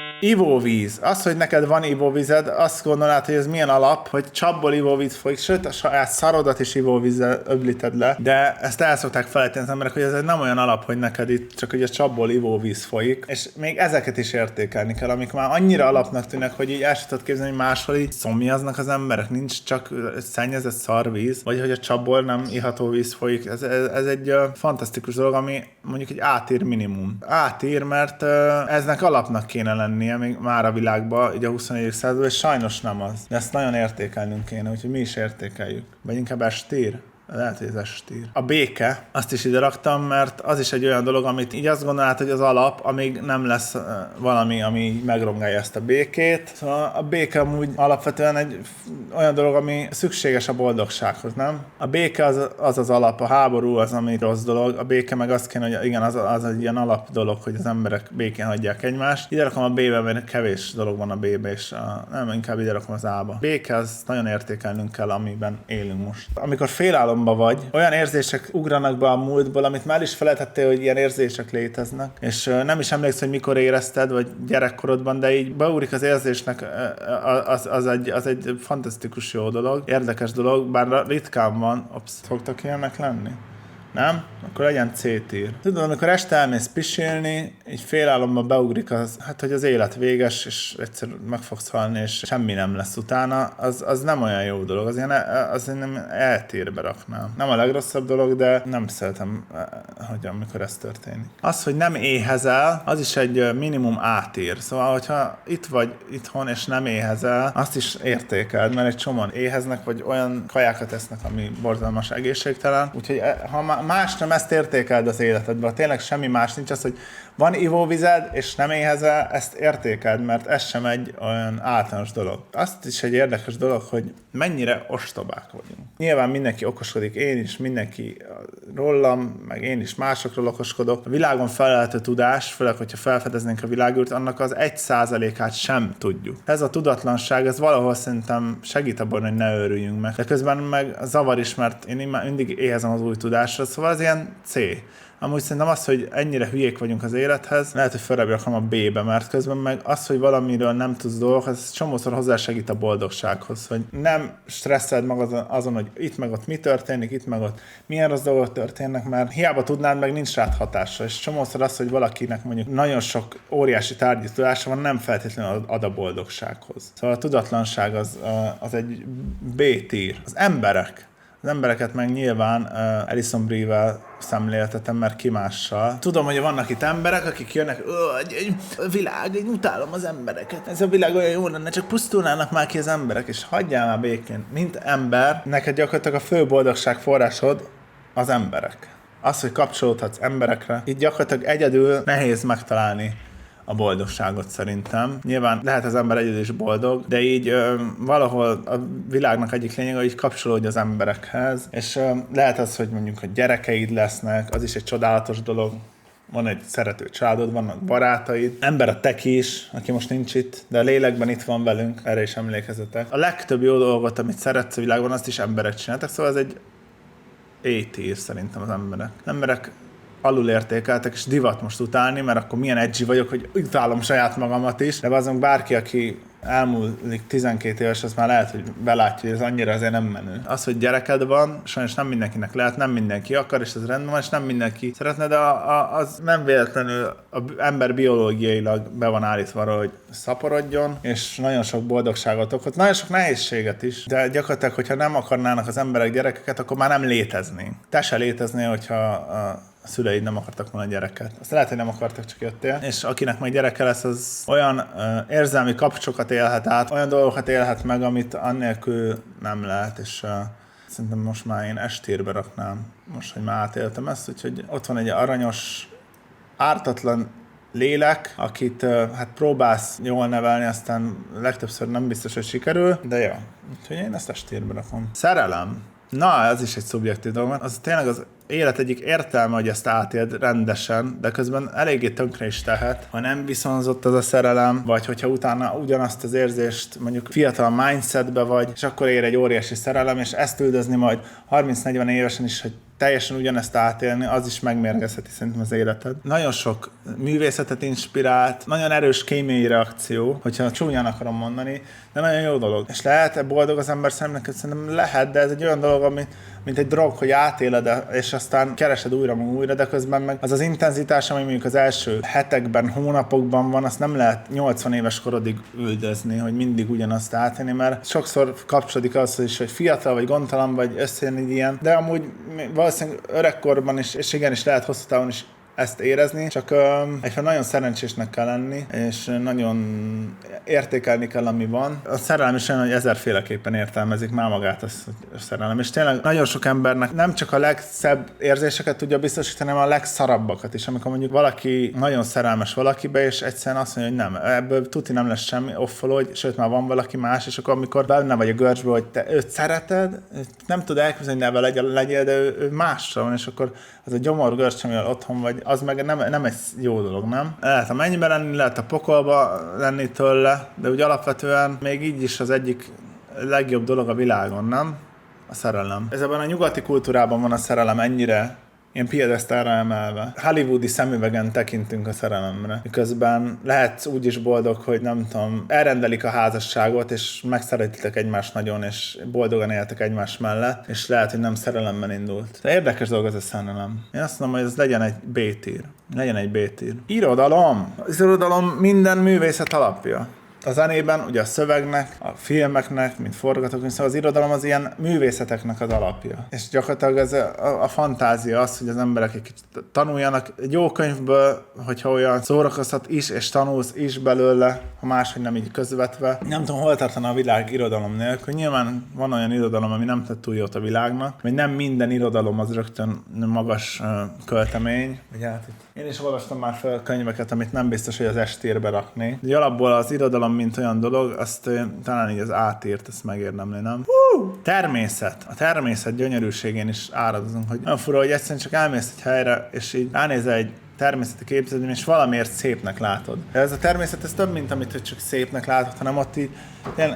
Ivóvíz. Az, hogy neked van ivóvízed, azt gondolnád, hogy ez milyen alap, hogy csapból ivóvíz folyik, sőt, a saját szarodat is ivóvízzel öblíted le, de ezt el szokták felejteni az emberek, hogy ez nem olyan alap, hogy neked itt csak ugye csapból ivóvíz folyik, és még ezeket is értékelni kell, amik már annyira alapnak tűnnek, hogy így el sem tudod képzelni, hogy máshol így szomjaznak az emberek, nincs csak szennyezett szarvíz, vagy hogy a csapból nem iható víz folyik. Ez, ez, ez egy uh, fantasztikus dolog, ami mondjuk egy átír minimum. Átír, mert uh, eznek alapnak kéne lenni még már a világban, így a huszonegyedik században, és sajnos nem az. De ezt nagyon értékelnünk kéne, úgyhogy mi is értékeljük. Vagy inkább estír. Lehet, hogy ez estír. A béke, azt is ide raktam, mert az is egy olyan dolog, amit így azt gondolnád, hogy az alap, amíg nem lesz valami, ami megrongálja ezt a békét. Szóval a béke amúgy alapvetően egy olyan dolog, ami szükséges a boldogsághoz, nem? A béke az az, az alap, a háború az, ami rossz dolog, a béke meg azt kéne, hogy igen, az, az egy ilyen alap dolog, hogy az emberek békén hagyják egymást. Ide rakom a B-be, mert kevés dolog van a B-be, és a, nem, inkább ide rakom az A-ba. Béke, az nagyon értékelnünk kell, amiben élünk most. Amikor félállom vagy, olyan érzések ugranak be a múltból, amit már is felejtettél, hogy ilyen érzések léteznek, és nem is emlékszel, hogy mikor érezted, vagy gyerekkorodban, de így beugrik az érzésnek, az, az, egy, az egy fantasztikus jó dolog, érdekes dolog, bár ritkán van. Ops, szoktak ilyenek lenni? Nem? Akkor legyen C-tír. Tudod, amikor este elmész pisilni, így félálomban beugrik az, hát, hogy az élet véges, és egyszer meg fogsz halni, és semmi nem lesz utána, az, az nem olyan jó dolog. Az, ilyen, az én nem E-tírbe raknám. Nem a legrosszabb dolog, de nem szeretem, hogy amikor ez történik. Az, hogy nem éhezel, az is egy minimum A-tír. Szóval, hogyha itt vagy itthon, és nem éhezel, azt is értékeld, mert egy csomóan éheznek, vagy olyan kajákat esznek, ami borzalmas egészségtelen. Úgyhogy ha más nem, ezt értékeld az életedben. Tényleg semmi más nincs, az, hogy van ivóvized, és nem éhezel, ezt értékeld, mert ez sem egy olyan általános dolog. Azt is egy érdekes dolog, hogy mennyire ostobák vagyunk. Nyilván mindenki okoskodik, én is, mindenki rólam, meg én is másokról okoskodok. A világon felelhető tudás, főleg, hogyha felfedeznénk a világűrt, annak az egy százalékát sem tudjuk. Ez a tudatlanság, ez valahol szerintem segít abban, hogy ne őrüljünk meg. De közben meg zavar is, mert én mindig éhezem az új tudásra, szóval az ilyen C. Amúgy szerintem az, hogy ennyire hülyék vagyunk az élethez, lehet, hogy felebb rakom a B-be, mert közben meg az, hogy valamiről nem tudsz dolgok, ez csomószor hozzásegít a boldogsághoz, hogy nem stresszeld magad azon, hogy itt meg ott mi történik, itt meg ott milyen rossz dolgok történnek, mert hiába tudnád, meg nincs rád hatása. És csomószor az, hogy valakinek mondjuk nagyon sok óriási tárgyi tudása van, nem feltétlenül ad a boldogsághoz. Szóval a tudatlanság az, az egy B-tír. Az emberek. Az embereket meg nyilván uh, Alison Brie-vel szemléltetem, mert ki mással. Tudom, hogy vannak itt emberek, akik jönnek, a világ, én utálom az embereket. Ez a világ olyan jó lenne, csak pusztulnának már ki az emberek, és hagyjál már békén. Mint ember, neked gyakorlatilag a fő boldogság forrásod az emberek. Az, hogy kapcsolódhatsz emberekre, itt gyakorlatilag egyedül nehéz megtalálni a boldogságot szerintem. Nyilván lehet az ember egyedül is boldog, de így ö, valahol a világnak egyik lényege, hogy kapcsolódj az emberekhez, és ö, lehet az, hogy mondjuk a gyerekeid lesznek, az is egy csodálatos dolog. Van egy szerető családod, vannak barátaid, ember a teki is, aki most nincs itt, de a lélekben itt van velünk, erre is emlékezzetek. A legtöbb jó dolgot, amit szeretsz a világban, azt is emberek csináltak, szóval ez egy A-tier szerintem az emberek. Az emberek alulértékeltek, és divat most utálni, mert akkor milyen edgy vagyok, hogy utálom saját magamat is, de azon bárki, aki elmúlik tizenkét éves, az már lehet, hogy belátja, hogy ez annyira azért nem menő. Az, hogy gyereked van, sajnos nem mindenkinek lehet, nem mindenki akar, és ez rendben van, és nem mindenki szeretne, de a, a, az nem véletlenül az ember biológiailag be van állítva arra, hogy szaporodjon, és nagyon sok boldogságot okoz, nagyon sok nehézséget is, de gyakorlatilag, hogyha nem akarnának az emberek gyerekeket, akkor már nem léteznénk. Te se léteznél, hogyha a a szüleid nem akartak volna gyereket. Azt lehet, hogy nem akartak, csak jöttél. És akinek majd gyereke lesz, az olyan uh, érzelmi kapcsokat élhet át, olyan dolgokat élhet meg, amit annélkül nem lehet, és uh, szerintem most már én estérbe raknám, most, hogy már átéltem ezt, úgyhogy ott van egy aranyos, ártatlan lélek, akit uh, hát próbálsz jól nevelni, aztán legtöbbször nem biztos, hogy sikerül, de ja, úgyhogy én ezt estérbe rakom. Szerelem. Na, ez is egy szubjektív dolog. Az tényleg az élet egyik értelme, hogy ezt átéld rendesen, de közben eléggé tönkre is tehet, ha nem viszonzott az a szerelem, vagy hogyha utána ugyanazt az érzést mondjuk fiatal mindsetbe vagy, és akkor ér egy óriási szerelem, és ezt üldözni majd harminc-negyven évesen is, hogy teljesen ugyanezt átélni, az is megmérgezheti szerintem az életed. Nagyon sok művészetet inspirált, nagyon erős kémiai reakció, hogyha csúnyán akarom mondani, de nagyon jó dolog. És lehet-e boldog az ember szemnek? Szerintem lehet, de ez egy olyan dolog, ami, mint egy drog, hogy átéled, és aztán keresed újra, meg újra, de közben meg az az intenzitás, ami mondjuk az első hetekben, hónapokban van, azt nem lehet nyolcvan éves korodig üldözni, hogy mindig ugyanazt átélni, mert sokszor kapcsolódik az is, hogy fiatal vagy gondtalan vagy, összejön egy ilyen, de amúgy valószínűleg öregkorban is, és igenis lehet hosszú távon is ezt érezni, csak um, egyfajta nagyon szerencsésnek kell lenni, és nagyon értékelni kell, ami van. A szerelem is olyan, hogy ezerféleképpen értelmezik már magát a szerelem, és tényleg nagyon sok embernek nem csak a legszebb érzéseket tudja biztosítani, hanem a legszarabbakat is, amikor mondjuk valaki nagyon szerelmes valakibe, és egyszerűen azt mondja, hogy nem, ebből tuti nem lesz semmi, offolódj, sőt már van valaki más, és akkor amikor benne vagy a görcsbe, hogy te őt szereted, nem tud elképzelni, hogy ne vele legyél, de ő, ő másra van, és akkor az a gyomor görcs, amivel otthon vagy, az meg nem, nem egy jó dolog, nem? Lehet a mennyiben lenni, lehet a pokolba lenni tőle, de úgy alapvetően még így is az egyik legjobb dolog a világon, nem? A szerelem. Ez ebben a nyugati kultúrában van a szerelem ennyire ilyen piedesztára emelve. Hollywoodi szemüvegen tekintünk a szerelemre. Miközben lehetsz úgy is boldog, hogy nem tudom, elrendelik a házasságot, és megszeretitek egymást nagyon, és boldogan éltek egymás mellett, és lehet, hogy nem szerelemben indult. De érdekes dolog az a szerelem. Én azt mondom, hogy ez legyen egy B-tír. Legyen egy B-tír. Irodalom. Az irodalom minden művészet alapja. A zenében, ugye a szövegnek, a filmeknek, mint forgatókönyv, szóval az irodalom az ilyen művészeteknek az alapja. És gyakorlatilag ez a, a fantázia az, hogy az emberek egy kicsit tanuljanak egy jó könyvből, hogyha olyan szórakoztat is, és tanulsz is belőle, ha máshogy nem így közvetve. Nem tudom, hol tartana a világ irodalom nélkül. Nyilván van olyan irodalom, ami nem tett túl jót a világnak, vagy nem minden irodalom az rögtön magas uh, költemény. Ugye, hát itt én is olvastam már fel könyveket, amit nem biztos, hogy az estérbe rakni. Ugye alapból az irodalom, mint olyan dolog, azt talán így az átírt, ezt megérdemli, nem? Uh! Természet. A természet gyönyörűségén is áradozunk, hogy olyan fura, hogy egyszerűen csak elmész egy helyre, és így ránézel egy természeti képződmény, és valamiért szépnek látod. De ez a természet, ez több, mint amit csak szépnek látod, hanem ott így ilyen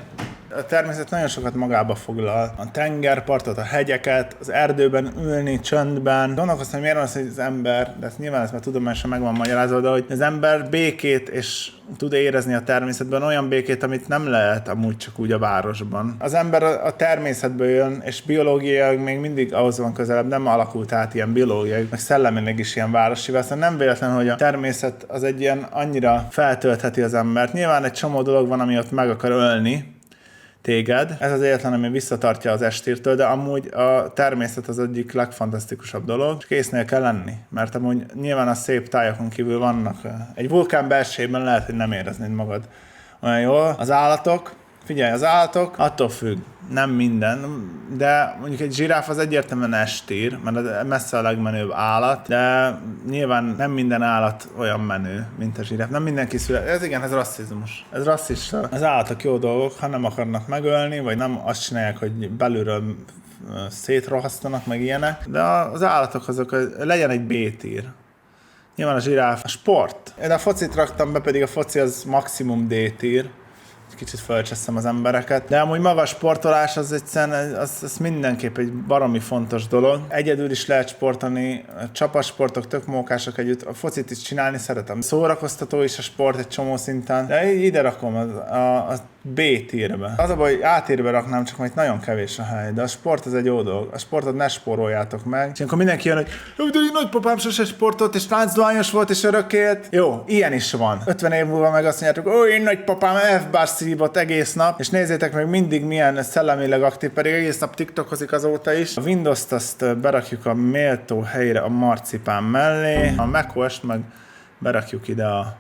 A természet nagyon sokat magába foglal. A tengerpartot, a hegyeket, az erdőben ülni, csöndben. Gondolkoztam, miért van az, hogy az ember, de ezt nyilván ezt már tudományosan meg van magyarázva, de hogy az ember békét és tud érezni a természetben, olyan békét, amit nem lehet amúgy csak úgy a városban. Az ember a természetből jön, és biológiailag még mindig ahhoz van közelebb, nem alakult át ilyen biológiai, meg szellemileg is ilyen városi, szóval nem véletlen, hogy a természet az egy ilyen annyira feltöltheti az embert. Nyilván egy csomó dolog van, ami ott meg akar ölni téged. Ez az egyetlen, ami visszatartja az estírtől, de amúgy a természet az egyik legfantasztikusabb dolog, és késznél kell lenni, mert amúgy nyilván a szép tájakon kívül vannak. Egy vulkán belsejében lehet, hogy nem éreznéd magad olyan jól. Az állatok, figyelj, az állatok attól függ, nem minden, de mondjuk egy zsiráf az egyértelműen estír, mert messze a legmenőbb állat, de nyilván nem minden állat olyan menő, mint a zsiráf. Nem mindenki szület. Ez igen, ez rasszizmus. Ez rasszista. Az állatok jó dolgok, ha nem akarnak megölni, vagy nem azt csinálják, hogy belülről szétrohasztanak, meg ilyenek, de az állatok azok, legyen egy B-tír. Nyilván a zsiráf, a sport. Én a focit raktam be, pedig a foci az maximum D-tír. Kicsit felcseszem az embereket. De amúgy maga a sportolás az egyszerűen, az, az mindenképp egy baromi fontos dolog. Egyedül is lehet sportolni, csapatsportok, tök mókások együtt. A focit is csinálni szeretem. Szórakoztató is a sport egy csomó szinten. De ide rakom a, a, a B-tírbe. Az a baj, hogy A-tírbe raknám, csak majd nagyon kevés a hely. De a sport az egy jó dolog. A sportot ne spóroljátok meg. És amikor mindenki jön, hogy de nagypapám sose sportolt, és táncdohányos volt, és örökélt. Jó, ilyen is van. ötven év múlva meg azt mondjátok, ó, én nagypapám F-bar szívott egész nap, és nézzétek meg mindig milyen szellemileg aktív, pedig egész nap tiktokozik azóta is. A Windows-t azt berakjuk a méltó helyre a marcipán mellé, a macOS-t meg berakjuk ide a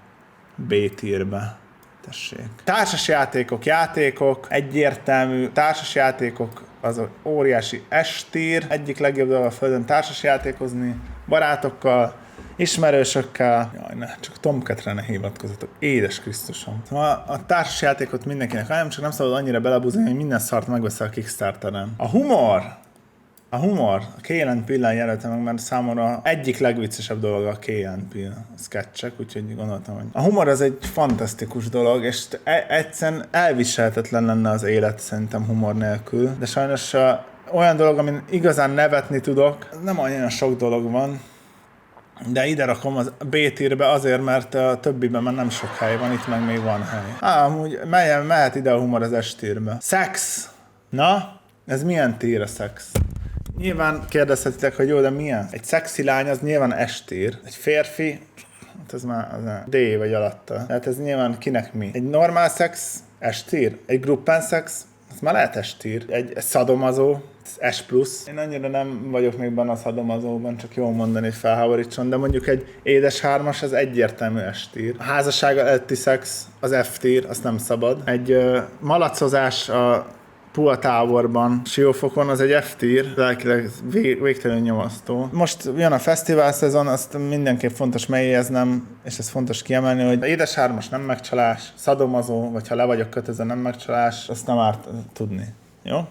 B-tírbe. Tessék. Társasjátékok, játékok, egyértelmű társasjátékok, az óriási S-tír, egyik legjobb dolog a földön társasjátékozni, barátokkal, ismerősökkel. Jaj, ne, csak Tomcatre ne hivatkozatok. Édes Krisztusom. Szóval a társasjátékot mindenkinek nem, csak nem szabad annyira belebúzni, hogy minden szart megveszel a Kickstarteren. A humor! A humor, a Key and Peele-en jelöltem meg, mert számomra egyik legviccesebb dolog a Key and Peele sketchek, úgyhogy gondoltam, hogy a humor az egy fantasztikus dolog, és egyszerűen elviselhetetlen lenne az élet szerintem humor nélkül, de sajnos uh, olyan dolog, amin igazán nevetni tudok, nem olyan sok dolog van, de ide rakom az B-tírbe azért, mert a többiben már nem sok hely van, itt meg még van hely. Á, amúgy melyen, mehet ide a humor az S-tírbe. Szex! Na, ez milyen tír a szex? Nyilván kérdezhetitek, hogy jó, de milyen? Egy szexi lány az nyilván S-tír. Egy férfi, hát ez már az D vagy alatta. Tehát ez nyilván kinek mi? Egy normál szex, S-tír. Egy gruppen szex, az már lehet S-tír. Egy szadomazó, S plusz. Én annyira nem vagyok még benne a szadomazóban, csak jól mondani, hogy felháborítson, de mondjuk egy édes hármas, az egyértelmű S-tír. A házasság előtti szex, az F-tír, azt nem szabad. Egy uh, malacozás a Puha táborban, Siófokon, az egy F-tír, lelkileg vég, végtelenül nyomasztó. Most jön a fesztivál szezon, azt mindenképp fontos megjegyeznem, és ez fontos kiemelni, hogy édes hármas nem megcsalás, szadomazó, vagy ha le vagyok kötözve nem megcsalás, azt nem árt tudni. Jó?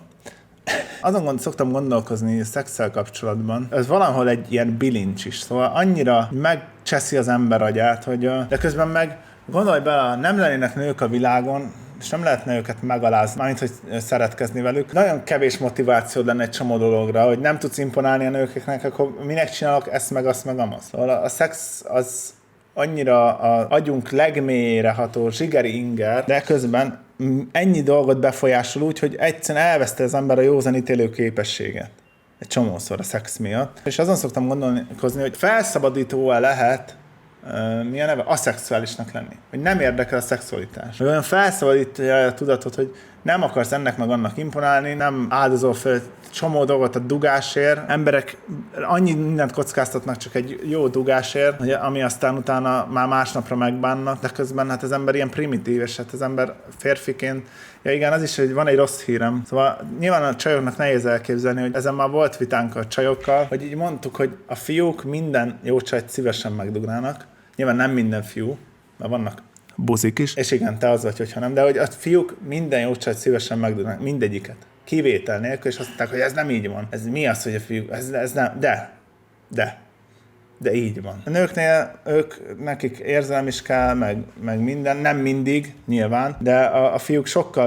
Azon gond, szoktam gondolkozni szexszel kapcsolatban, ez valahol egy ilyen bilincs is, szóval annyira megcseszi az ember agyát, hogy de közben meg gondolj bele, nem lennének nők a világon, és nem lehetne őket megalázni, mármint, hogy szeretkezni velük. Nagyon kevés motivációd lenne egy csomó dologra, hogy nem tudsz imponálni a nőknek, akkor minek csinálok ezt, meg azt, meg amazt. Szóval a szex az annyira az agyunk legmélyére ható zsigeri inger, de közben ennyi dolgot befolyásol úgy, hogy egyszerűen elveszte az ember a józan ítélő képességet. Egy csomószor a szex miatt. És azon szoktam gondolkozni, hogy felszabadító-e lehet Uh, mi a neve? Aszexuálisnak lenni. Hogy nem érdekel a szexualitás. Hogy olyan felszabadítja a tudatot, hogy nem akarsz ennek meg annak imponálni, nem áldozol fel csomó dolgot a dugásért. Emberek annyi mindent kockáztatnak csak egy jó dugásért, hogy ami aztán utána már másnapra megbánnak, de közben hát az ember ilyen primitív, és hát az ember férfiként, ja igen, az is, hogy van egy rossz hírem. Szóval nyilván a csajoknak nehéz elképzelni, hogy ezen már volt vitánk a csajokkal, hogy így mondtuk, hogy a fiúk minden jó csajt szívesen megdugnának. Nyilván nem minden fiú, mert vannak buzik is, és igen, te az vagy, hogyha nem, de hogy a fiúk minden jó csajt szívesen megdugnának, mindegyiket. Kivétel nélkül, és azt mondták, hogy ez nem így van. Ez mi az, hogy a fiúk, ez, ez nem, de, de, de így van. A nőknél, ők, nekik érzelem is kell, meg, meg minden, nem mindig, nyilván, de a, a fiúk sokkal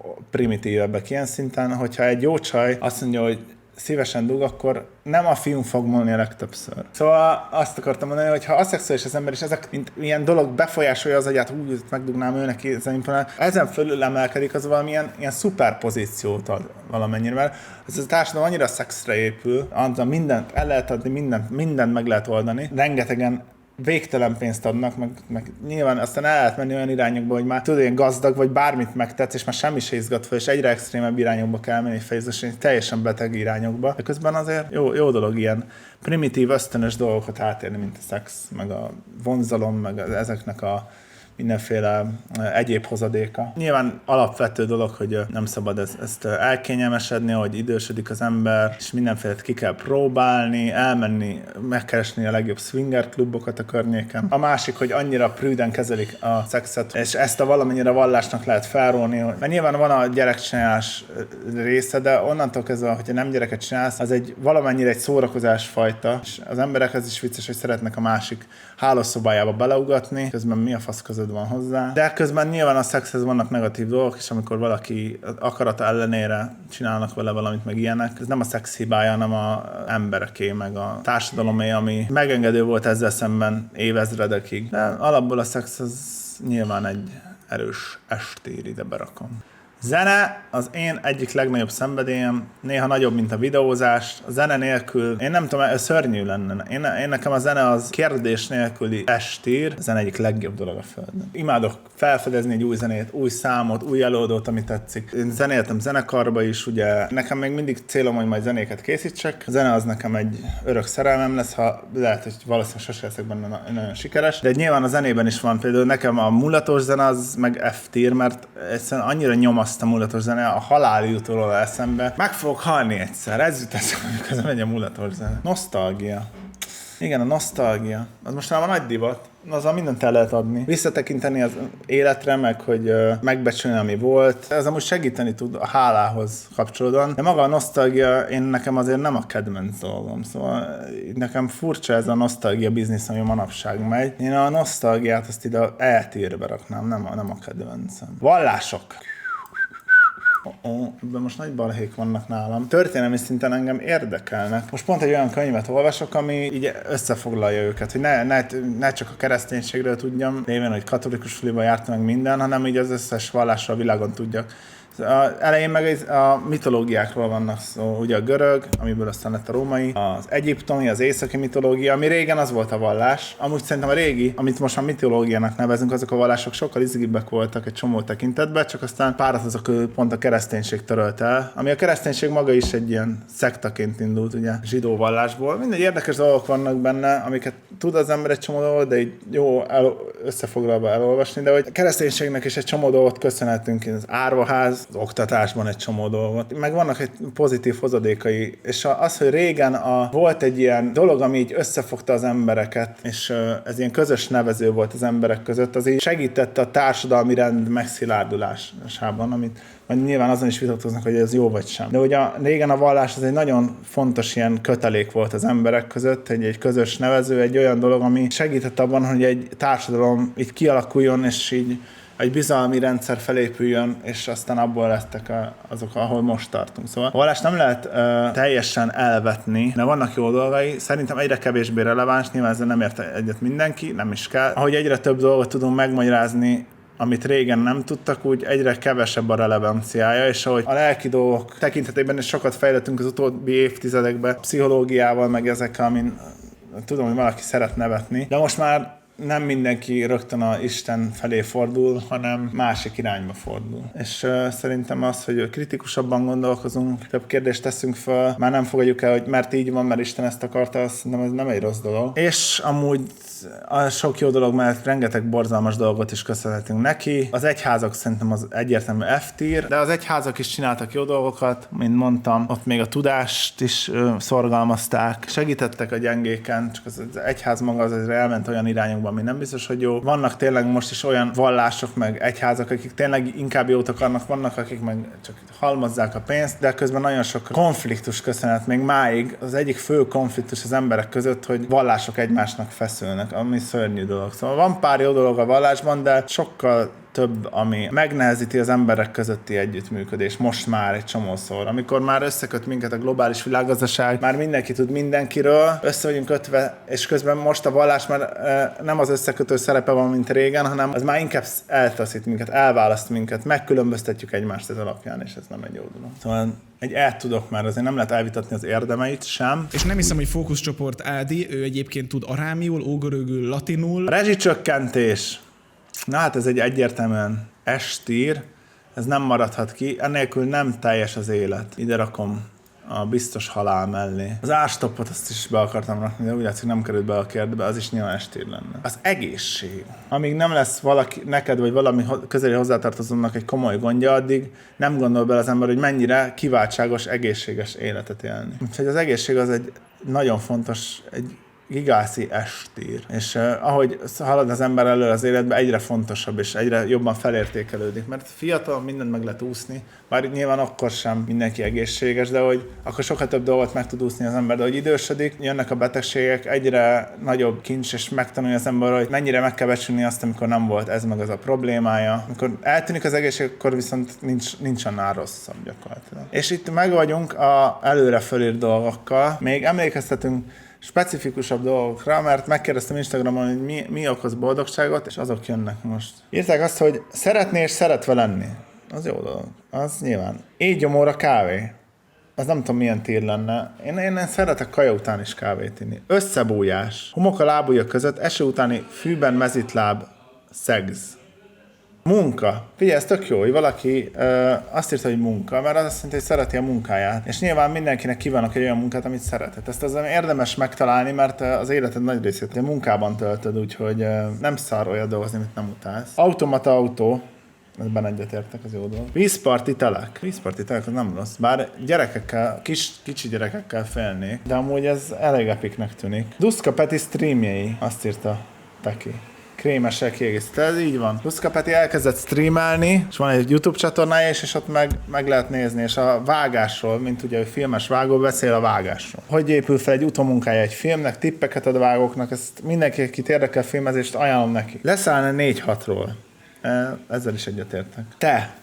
primitívebbek ilyen szinten, hogyha egy jó csaj azt mondja, hogy szívesen dug, akkor nem a film fog múlni a legtöbbször. Szóval azt akartam mondani, hogy ha aszexuális az ember, és ezek mint ilyen dolog befolyásolja az agyát, úgy megdugnám őnek ezen, ezen fölül emelkedik, az valamilyen ilyen szuperpozíciót ad valamennyire, mert ez a társadalom annyira szexre épül, azzal mindent el lehet adni, mindent, mindent meg lehet oldani. Rengetegen végtelen pénzt adnak, meg, meg nyilván aztán el lehet menni olyan irányokba, hogy már tudod, ilyen gazdag, vagy bármit megtetsz, és már semmi se izgat fel, és egyre extrémebb irányokba kell menni fejezősen, teljesen beteg irányokba. De közben azért jó, jó dolog ilyen primitív, ösztönös dolgokat átérni, mint a szex, meg a vonzalom, meg ezeknek a mindenféle egyéb hozadéka. Nyilván alapvető dolog, hogy nem szabad ezt, ezt elkényelmesedni, hogy idősödik az ember, és mindenféle ki kell próbálni, elmenni, megkeresni a legjobb swinger klubokat a környéken. A másik, hogy annyira prűden kezelik a szexet, és ezt a valamennyire vallásnak lehet felrólni, mert nyilván van a gyerekcsinálás része, de onnantól kezdve, hogyha nem gyereket csinálsz, az egy valamennyire egy szórakozás fajta, és az emberekhez is vicces, hogy szeretnek a másik hálószobájába beleugatni, közben mi a fasz között van hozzá. De közben nyilván a szexhez vannak negatív dolgok, és amikor valaki akarata ellenére csinálnak vele valamit, meg ilyenek, ez nem a szex hibája, hanem a embereké, meg a társadalomé, ami megengedő volt ezzel szemben évezredekig. De alapból a szex az nyilván egy erős estér, ide berakom. Zene az én egyik legnagyobb szenvedélyem, néha nagyobb, mint a videózás. A zene nélkül, én nem tudom, ez szörnyű lenne. Én, én nekem a zene az kérdés nélküli estír, a zene egyik legjobb dolog a földön. Imádok felfedezni egy új zenét, új számot, új előadót, ami tetszik. Én zenéltem zenekarba is, ugye. Nekem még mindig célom, hogy majd zenéket készítsek. A zene az nekem egy örök szerelmem lesz, ha lehet, hogy valószínűleg sose leszek benne nagyon sikeres. De nyilván a zenében is van, például nekem a mulatos zene az meg F-tier, mert egyszerűen annyira nyomaszt a mulatos zene, a halál jut róla eszembe. Meg fogok halni egyszer, ez jut eszembe, amikor megy a mulatos zene. Nosztalgia. Igen, a nosztalgia. Az most már van nagy divat. Azzal mindent el lehet adni. Visszatekinteni az életre, meg hogy uh, megbecsülni, ami volt. Ez amúgy segíteni tud a hálához kapcsolódóan. De maga a nosztalgia, én nekem azért nem a kedvenc dolgom. Szóval nekem furcsa ez a nosztalgia biznisz, ami manapság megy. Én a nosztalgiát azt ide eltírbe raknám, nem a, nem a kedvencem. Vallások. Oh, ebben most nagy balhék vannak nálam. Történelmi szinten engem érdekelnek. Most pont egy olyan könyvet olvasok, ami így összefoglalja őket, hogy ne, ne, ne csak a kereszténységről tudjam, lévén, hogy katolikus suliba jártam meg minden, hanem így az összes vallásra a világon tudjak. Az elején meg a mitológiákról vannak szó, ugye a görög, amiből aztán lett a római, az egyiptomi, az északi mitológia, ami régen az volt a vallás. Amúgy szerintem a régi, amit most már mitológiának nevezünk, azok a vallások sokkal izgibbek voltak egy csomó tekintetben, csak aztán párat azok pont a kereszténység törölt el, ami a kereszténység maga is egy ilyen szektaként indult, ugye, zsidó vallásból. Mindegy érdekes dolgok vannak benne, amiket tud az ember egy csomó dolgot, de így jó el, összefoglalva elolvasni, de hogy a kereszténységnek is egy csomó dolgot köszönhetünk, az árvaház, az oktatásban egy csomó dolgot. Meg vannak egy pozitív hozadékai, és az, hogy régen a, volt egy ilyen dolog, ami így összefogta az embereket, és uh, ez ilyen közös nevező volt az emberek között, az így segítette a társadalmi rend megszilárdulásában, amit majd nyilván azon is vitatkoznak, hogy ez jó vagy sem. De ugye a, régen a vallás az egy nagyon fontos ilyen kötelék volt az emberek között, egy, egy közös nevező, egy olyan dolog, ami segített abban, hogy egy társadalom így kialakuljon, és így egy bizalmi rendszer felépüljön, és aztán abból lettek a, azok, ahol most tartunk. Szóval a vallást nem lehet uh, teljesen elvetni, de vannak jó dolgai. Szerintem egyre kevésbé releváns, nyilván ezzel nem ért egyet mindenki, nem is kell. Ahogy egyre több dolgot tudunk megmagyarázni, amit régen nem tudtak, úgy egyre kevesebb a relevanciája, és ahogy a lelki dolgok tekintetében is sokat fejlettünk az utóbbi évtizedekben, pszichológiával, meg ezekkel, amin tudom, hogy valaki szeret nevetni, de most már nem mindenki rögtön a Isten felé fordul, hanem másik irányba fordul. És uh, szerintem az, hogy kritikusabban gondolkozunk, több kérdést teszünk fel, már nem fogadjuk el, hogy mert így van, mert Isten ezt akarta, azt szerintem ez nem egy rossz dolog. És amúgy a sok jó dolog mellett rengeteg borzalmas dolgot is köszönhetünk neki. Az egyházak szerintem az egyértelmű F-tier, de az egyházak is csináltak jó dolgokat, mint mondtam, ott még a tudást is ö, szorgalmazták, segítettek a gyengéken, csak az, az egyház maga az elment olyan irányokba, ami nem biztos, hogy jó. Vannak tényleg most is olyan vallások, meg egyházak, akik tényleg inkább jót akarnak, vannak, akik meg csak halmozzák a pénzt, de közben nagyon sok konfliktus köszönhet még máig. Az egyik fő konfliktus az emberek között, hogy vallások egymásnak feszülnek, ami szörnyű dolog. Szóval van pár jó dolog a vallásban, de sokkal több, ami megnehezíti az emberek közötti együttműködés. Most már egy csomószor. Amikor már összeköt minket a globális világgazdaság, már mindenki tud mindenkiről, össze vagyunk kötve, és közben most a vallás már e, nem az összekötő szerepe van, mint régen, hanem az már inkább eltaszít minket, elválaszt minket, megkülönböztetjük egymást ez alapján, és ez nem egy jó dolog. Szóval egy el tudok már, azért nem lehet elvitatni az érdemeit sem. És nem hiszem, hogy fókuszcsoport Ádi, ő egyébként tud arámiul, ógörögül, latinul. A rezsicsökkentés. Na hát ez egy egyértelműen S-tír, ez nem maradhat ki, ennélkül nem teljes az élet. Ide rakom a biztos halál mellé. Az ástoppot azt is be akartam rakni, de úgy látszik, nem került be a kérdőbe, az is nyilván S-tír lenne. Az egészség. Amíg nem lesz valaki, neked vagy valami közeli hozzátartozónak egy komoly gondja, addig nem gondol bele az ember, hogy mennyire kiváltságos, egészséges életet élni. Úgyhogy az egészség az egy nagyon fontos, egy gigászi S-tír. És uh, ahogy halad az ember elő az életbe, egyre fontosabb és egyre jobban felértékelődik. Mert fiatal mindent meg lehet úszni, bár nyilván akkor sem mindenki egészséges, de hogy akkor sokkal több dolgot meg tud úszni az ember, de hogy idősödik, jönnek a betegségek, egyre nagyobb kincs, és megtanulja az ember, hogy mennyire meg kell becsülni azt, amikor nem volt ez meg az a problémája. Amikor eltűnik az egészség, akkor viszont nincs, nincs annál rosszabb gyakorlatilag. És itt meg vagyunk a előre fölírt dolgokkal. Még emlékeztetünk specifikusabb dolgokra, mert megkérdeztem Instagramon, hogy mi, mi okoz boldogságot, és azok jönnek most. Írták azt, hogy szeretné és szeretve lenni. Az jó dolog. Az nyilván. Éjgyomóra kávé. Az nem tudom, milyen tír lenne. Én, én, én szeretek kaja után is kávét inni. Összebújás. Homok a lábujjak között, eső utáni fűben mezitláb, szex. Munka. Figyelj, ez tök jó, hogy valaki ö, azt írta, hogy munka, mert az azt jelenti, hogy szereti a munkáját. És nyilván mindenkinek kívánok egy olyan munkát, amit szeretett. Ezt az érdemes megtalálni, mert az életed nagy részét a munkában töltöd, úgyhogy ö, nem szar olyan dolgozni, amit nem utálsz. Automata autó. Ebben egyetértek, az jó dolog. Vízparti telek. Vízparti telek az nem rossz. Bár gyerekekkel, kis, kicsi gyerekekkel félnék, de amúgy ez elég epiknek tűnik. Duszka Peti streamjei, azt írta Peki. Krémesek kiegészítő. Ez így van. Duszka Peti elkezdett streamelni, és van egy YouTube csatornája is, és ott meg, meg lehet nézni, és a vágásról, mint ugye a filmes vágó, beszél a vágásról. Hogy épül fel egy utómunkája egy filmnek, tippeket ad a vágóknak, ezt mindenki, akit érdekel filmezést, ajánlom neki. Leszállna négy hatról. Ezzel is egyetértek. Te!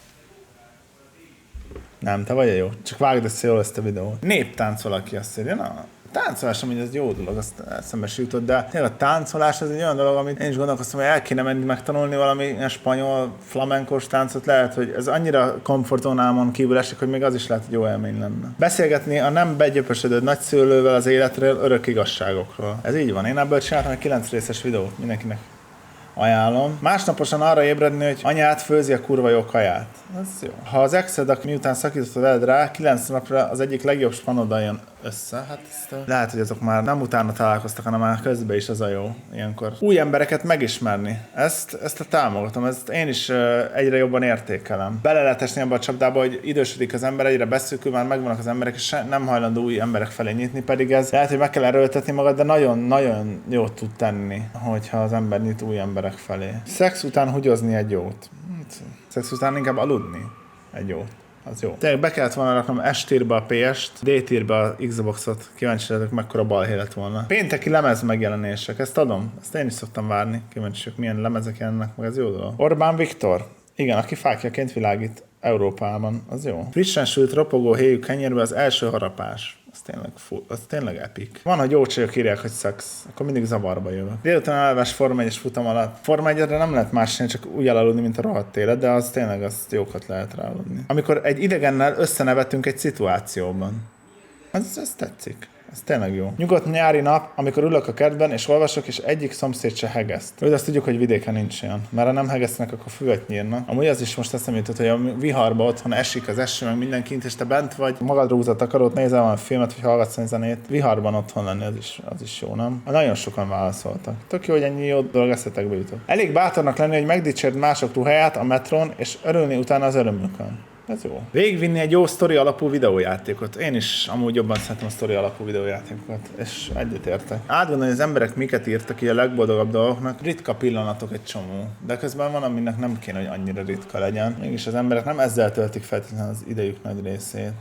Nem, te vagy a jó. Csak vágd össze jól ezt a videót. Néptánc valaki azt írja. Na, táncolás, amíg ez jó dolog, azt eszembe se jutott, de tényleg a táncolás az egy olyan dolog, amit én is gondolkoztam, hogy el kéne menni megtanulni valami ilyen spanyol, flamenkos táncot, lehet, hogy ez annyira komfortzónámon kívül esik, hogy még az is lehet, hogy jó élmény lenne. Beszélgetni a nem begyöpösödő nagyszülővel az életről, örök igazságokról. Ez így van. Én ebből csináltam egy kilenc részes videót mindenkinek. Ajánlom. Másnaposan arra ébredni, hogy anyád főzi a kurva jó kaját. Ez jó. Ha az exed, miután szakítottad veled rá, kilenc napra az egyik legjobb spanoddal jön össze. Hát ezt, lehet, hogy azok már nem utána találkoztak, hanem már közben is az a jó ilyenkor. Új embereket megismerni. Ezt, ezt a támogatom, ezt én is egyre jobban értékelem. Bele lehet esni abba a csapdába, hogy idősödik az ember, egyre beszűkül, már megvannak az emberek, és nem hajlandó új emberek felé nyitni, pedig ez lehet, hogy meg kell erőltetni magad, de nagyon-nagyon jót tud tenni, hogyha az ember nyit új emberek felé. Szex után hugyozni egy jót. Szex után inkább aludni egy jót. Az jó. Tényleg be kellett volna raknom S-tírbe a pé est, D-tírbe a Xboxot. Kíváncsi lehetek, mekkora balhé lett volna. Pénteki lemez megjelenések, ezt adom. Ezt én is szoktam várni. Kíváncsi, milyen lemezek jelennek meg, ez jó dolog. Orbán Viktor. Igen, aki fákjaként világít Európában, az jó. Frissen sült, ropogó héjú kenyérbe az első harapás. Az tényleg, full, az tényleg epik. Van, hogy jó csajok írják, hogy szex, akkor mindig zavarba jövök. Délután elvás Forma egyes futam alatt. Forma egyre nem lehet más sem, csak úgy elaludni, mint a rohadt élet, de az tényleg azt jókat lehet ráaludni. Amikor egy idegennel összenevetünk egy szituációban. Az, ez tetszik. Ez tényleg jó. Nyugodt nyári nap, amikor ülök a kertben és olvasok, és egyik szomszéd se hegeszt. Úgy azt tudjuk, hogy vidéken nincs olyan. Mert ha nem hegesztenek, akkor füvet nyírnak. Amúgy az is most eszembe jutott, hogy a viharba otthon esik az eső, meg mindenkint, és te bent vagy, magadra húzod a karót, nézel valami filmet, vagy hallgatsz egy zenét. Viharban otthon lenni, az is, az is jó, nem? Nagyon sokan válaszoltak. Tök jó, hogy ennyi jó dolog eszetekbe jutott. Elég bátornak lenni, hogy megdicsérd mások ruháját a metrón, és örülni utána az örömükön. Ez jó. Végigvinni egy jó sztori alapú videójátékot. Én is amúgy jobban szeretem a sztori alapú videójátékokat, és egyetértek. Átgondolni, hogy az emberek miket írtak ki a legboldogabb dolgoknak, ritka pillanatok egy csomó. De közben van, aminek nem kéne, hogy annyira ritka legyen. Mégis az emberek nem ezzel töltik feltétlenül az idejük nagy részét.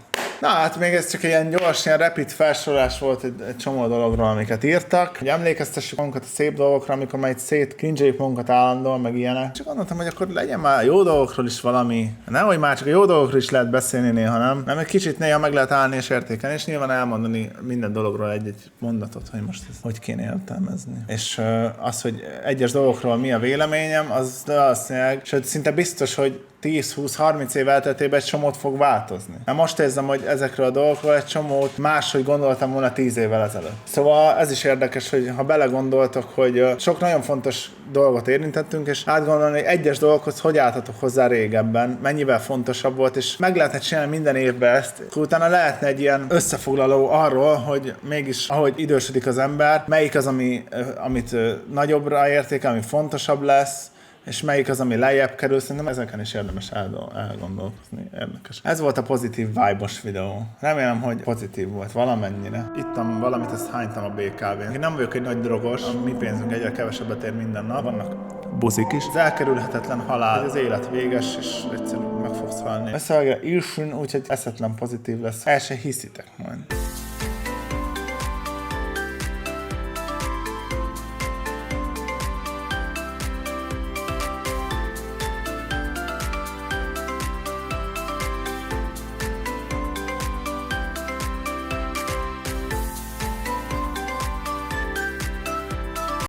Na hát még ez csak ilyen gyors, ilyen rapid felsorolás volt egy, egy csomó dologról, amiket írtak. Hogy emlékeztessük magunkat a szép dolgokra, amikor majd szét cringe-eljük magunkat állandóan, meg ilyenek. Csak gondoltam, hogy akkor legyen már jó dolgokról is valami. Nehogy már csak a jó dolgokról is lehet beszélni néha, nem? Mert egy kicsit néha meg lehet állni és értékelni, és nyilván elmondani minden dologról egy-egy mondatot, hogy most ez hogy kéne értelmezni. És uh, az, hogy egyes dolgokról mi a véleményem, az valószínűleg, sőt szinte biztos, hogy tíz, húsz, harminc év elteltében egy csomót fog változni. Na most érzem, hogy ezekről a dolgokról egy csomót máshogy gondoltam volna tíz évvel ezelőtt. Szóval ez is érdekes, hogy ha belegondoltok, hogy sok nagyon fontos dolgot érintettünk, és átgondolni, hogy egyes dolgokhoz hogy álltatok hozzá régebben, mennyivel fontosabb volt, és meg lehetne csinálni minden évben ezt. Utána lehetne egy ilyen összefoglaló arról, hogy mégis, ahogy idősödik az ember, melyik az, ami, amit nagyobbra értékel, ami fontosabb lesz, és melyik az, ami lejjebb kerül, szerintem ezeken is érdemes elgondolkozni. Érdekes. Ez volt a pozitív vibe-os videó. Remélem, hogy pozitív volt valamennyire. Ittam valamit, ezt hánytam a bé ká vén. Én nem vagyok egy nagy drogos, a mi pénzünk egyre kevesebbet ér minden nap. Vannak buzik is. Az elkerülhetetlen halál, az élet véges, és egyszerűen meg fogsz halni. Összevágja írsun, úgyhogy eszetlen pozitív lesz. El se hiszitek majd.